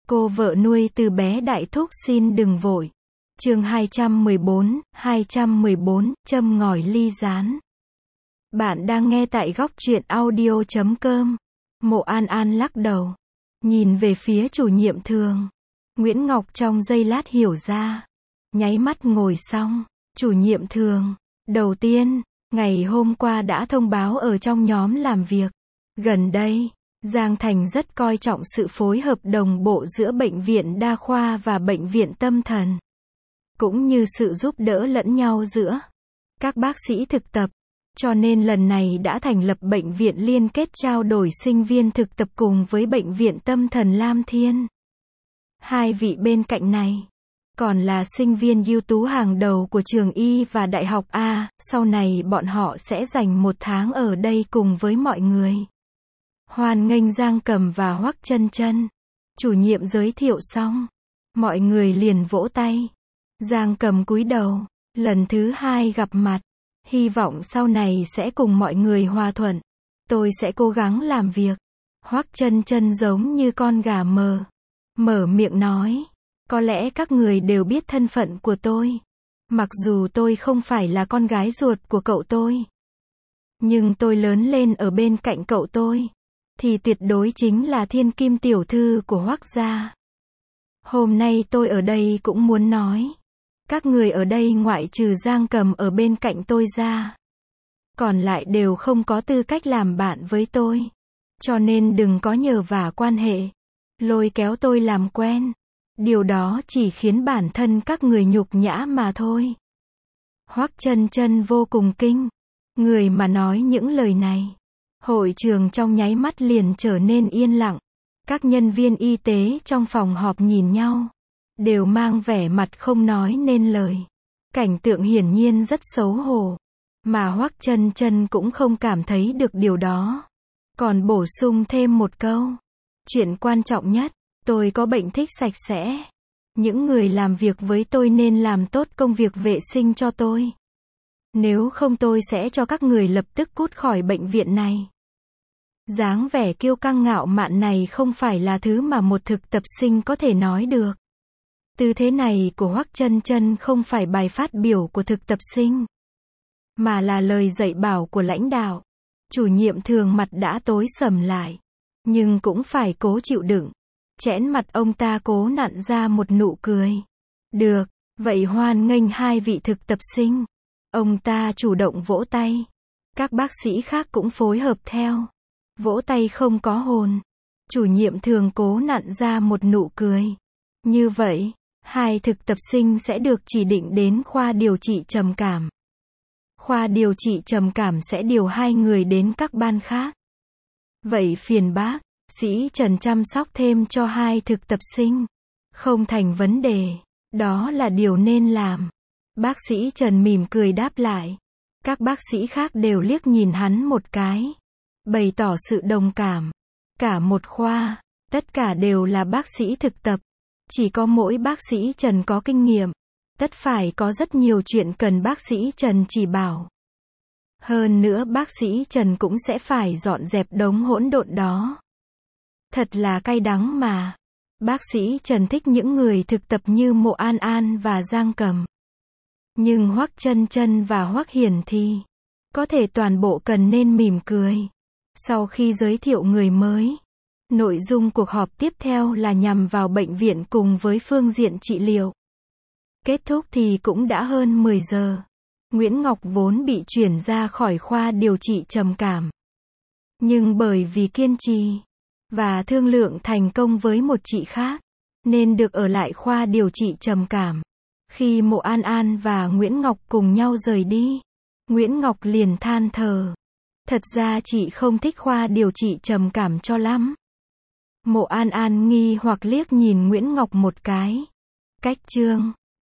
Cô vợ nuôi từ bé Đại Thúc xin đừng vội. Chương 214, châm ngòi ly gián. Bạn đang nghe tại góc truyện audio.com. Mộ An An lắc đầu, nhìn về phía chủ nhiệm Thường. Nguyễn Ngọc trong giây lát hiểu ra, nháy mắt ngồi xong. Chủ nhiệm Thường, đầu tiên, ngày hôm qua đã thông báo ở trong nhóm làm việc. Gần đây, Giang Thành rất coi trọng sự phối hợp đồng bộ giữa bệnh viện đa khoa và bệnh viện tâm thần, cũng như sự giúp đỡ lẫn nhau giữa các bác sĩ thực tập. Cho nên lần này đã thành lập bệnh viện liên kết trao đổi sinh viên thực tập cùng với bệnh viện tâm thần Lam Thiên. Hai vị bên cạnh này còn là sinh viên ưu tú hàng đầu của trường Y và Đại học A, sau này bọn họ sẽ dành 1 tháng ở đây cùng với mọi người. Hoan nghênh Giang Cầm và Hoắc Chân Chân. Chủ nhiệm giới thiệu xong, mọi người liền vỗ tay. Giang Cầm cúi đầu, lần thứ 2 gặp mặt, hy vọng sau này sẽ cùng mọi người hòa thuận. Tôi sẽ cố gắng làm việc. Hoắc Chân Chân giống như con gà mở miệng nói, có lẽ các người đều biết thân phận của tôi. Mặc dù tôi không phải là con gái ruột của cậu tôi, nhưng tôi lớn lên ở bên cạnh cậu tôi, thì tuyệt đối chính là thiên kim tiểu thư của Hoắc gia. Hôm nay tôi ở đây cũng muốn nói, các người ở đây ngoại trừ Giang Cầm ở bên cạnh tôi ra, còn lại đều không có tư cách làm bạn với tôi. Cho nên đừng có nhờ vả quan hệ, lôi kéo tôi làm quen. Điều đó chỉ khiến bản thân các người nhục nhã mà thôi. Hoắc Chân Chân vô cùng kinh. Người mà nói những lời này, hội trường trong nháy mắt liền trở nên yên lặng. Các nhân viên y tế trong phòng họp nhìn nhau, đều mang vẻ mặt không nói nên lời. Cảnh tượng hiển nhiên rất xấu hổ, mà Hoắc Chân Chân cũng không cảm thấy được điều đó. Còn bổ sung thêm một câu, chuyện quan trọng nhất, tôi có bệnh thích sạch sẽ. Những người làm việc với tôi nên làm tốt công việc vệ sinh cho tôi. Nếu không tôi sẽ cho các người lập tức cút khỏi bệnh viện này. Dáng vẻ kiêu căng ngạo mạn này không phải là thứ mà một thực tập sinh có thể nói được. Tư thế này của Hoắc Chân Chân không phải bài phát biểu của thực tập sinh, mà là lời dạy bảo của lãnh đạo. Chủ nhiệm Thường mặt đã tối sầm lại, nhưng cũng phải cố chịu đựng. Chẽn mặt ông ta cố nặn ra một nụ cười. Được, vậy hoan nghênh hai vị thực tập sinh. Ông ta chủ động vỗ tay. Các bác sĩ khác cũng phối hợp theo. Vỗ tay không có hồn. Chủ nhiệm Thường cố nặn ra một nụ cười. Như vậy, hai thực tập sinh sẽ được chỉ định đến khoa điều trị trầm cảm. Khoa điều trị trầm cảm sẽ điều 2 người đến các ban khác. Vậy phiền bác sĩ Trần chăm sóc thêm cho 2 thực tập sinh. Không thành vấn đề, đó là điều nên làm. Bác sĩ Trần mỉm cười đáp lại. Các bác sĩ khác đều liếc nhìn hắn một cái, bày tỏ sự đồng cảm. Cả một khoa, tất cả đều là bác sĩ thực tập. Chỉ có mỗi bác sĩ Trần có kinh nghiệm. Tất phải có rất nhiều chuyện cần bác sĩ Trần chỉ bảo. Hơn nữa bác sĩ Trần cũng sẽ phải dọn dẹp đống hỗn độn đó. Thật là cay đắng mà. Bác sĩ Trần thích những người thực tập như Mộ An An và Giang Cầm. Nhưng Hoắc Chân Chân và Hoắc Hiển thì có thể toàn bộ cần nên mỉm cười. Sau khi giới thiệu người mới, nội dung cuộc họp tiếp theo là nhằm vào bệnh viện cùng với phương diện trị liệu. Kết thúc thì cũng đã hơn 10 giờ. Nguyễn Ngọc vốn bị chuyển ra khỏi khoa điều trị trầm cảm, nhưng bởi vì kiên trì và thương lượng thành công với một chị khác, nên được ở lại khoa điều trị trầm cảm. Khi Mộ An An và Nguyễn Ngọc cùng nhau rời đi, Nguyễn Ngọc liền than thở. Thật ra chị không thích khoa điều trị trầm cảm cho lắm. Mộ An An nghi hoặc liếc nhìn Nguyễn Ngọc một cái. Cách chương